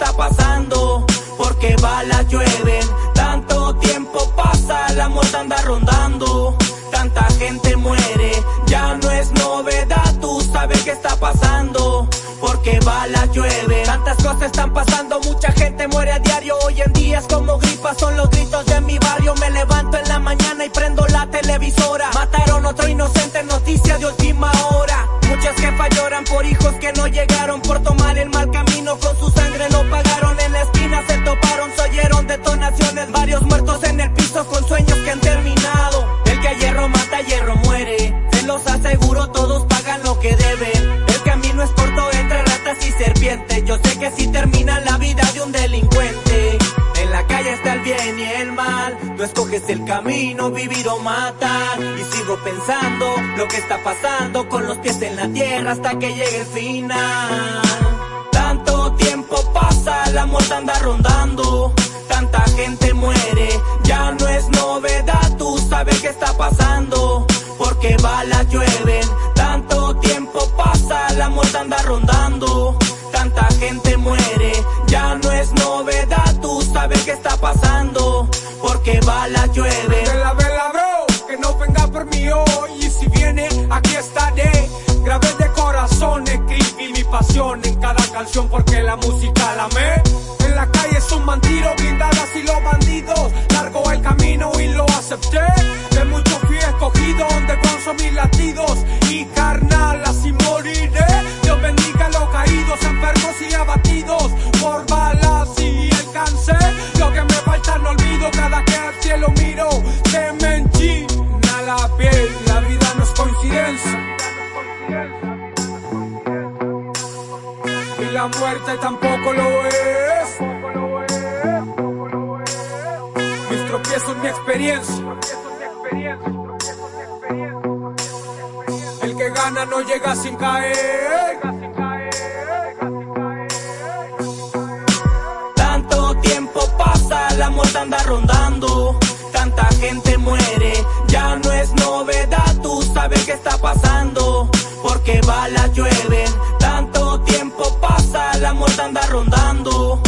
está pasando, porque balas llueven. Tanto tiempo pasa, la muerte anda rondando, tanta gente muere, ya no es novedad. Tú sabes qué está pasando, porque balas llueven. Tantas cosas están pasando, mucha gente muere a diario. Hoy en día es como gripas, son los gritos de mi barrio. Me levanto en la mañana y prendo la televisora. Mataron otro inocente, noticia de última hora. Muchas jefas lloran por hijos que no llegaron, por tomar el mal camino, con su sangre lo pagaron. En la esquina se toparon, se oyeron detonaciones, varios muertos en el piso con sueños que han terminado. El que a hierro mata, a hierro muere, se los aseguro, todos pagan lo que deben. El camino es corto entre ratas y serpientes, yo sé que si termina la vida de un delincuente. En la calle está el bien y el mal, tú escoges el camino, vivir o matar. Y sigo pensando lo que está pasando, con los pies en la tierra hasta que llegue el final. Tanto tiempo pasa, la muerte anda rondando, tanta gente muere, ya no es novedad. Tú sabes qué está pasando, porque balas llueven. Tanto tiempo pasa, la muerte anda rondando, tanta gente muere, ya no es novedad. Tú sabes qué está pasando, porque balas llueven. Vela, bro, que no venga por mí hoy, y si viene, aquí estaré. Grabé de corazón, escribí mi pasión en cada canción, porque la música la amé. En la calle es un mantiro, blindadas y los bandidos. Largo el camino y lo acepté. De mucho fui escogido, donde con mis latidos. Y carnal, así moriré. Dios bendiga a los caídos, enfermos y abatidos por balas y el cáncer. Lo que me falta no olvido, cada que al cielo miro se me enchina la piel. La vida no es coincidencia, y la muerte tampoco lo es. Mis tropiezos, mi experiencia. El que gana no llega sin caer. Tanto tiempo pasa, la muerte anda rondando, tanta gente muere, ya no es novedad. Tú sabes qué está pasando, porque balas llueven. Tanto tiempo pasa, la muerte anda rondando,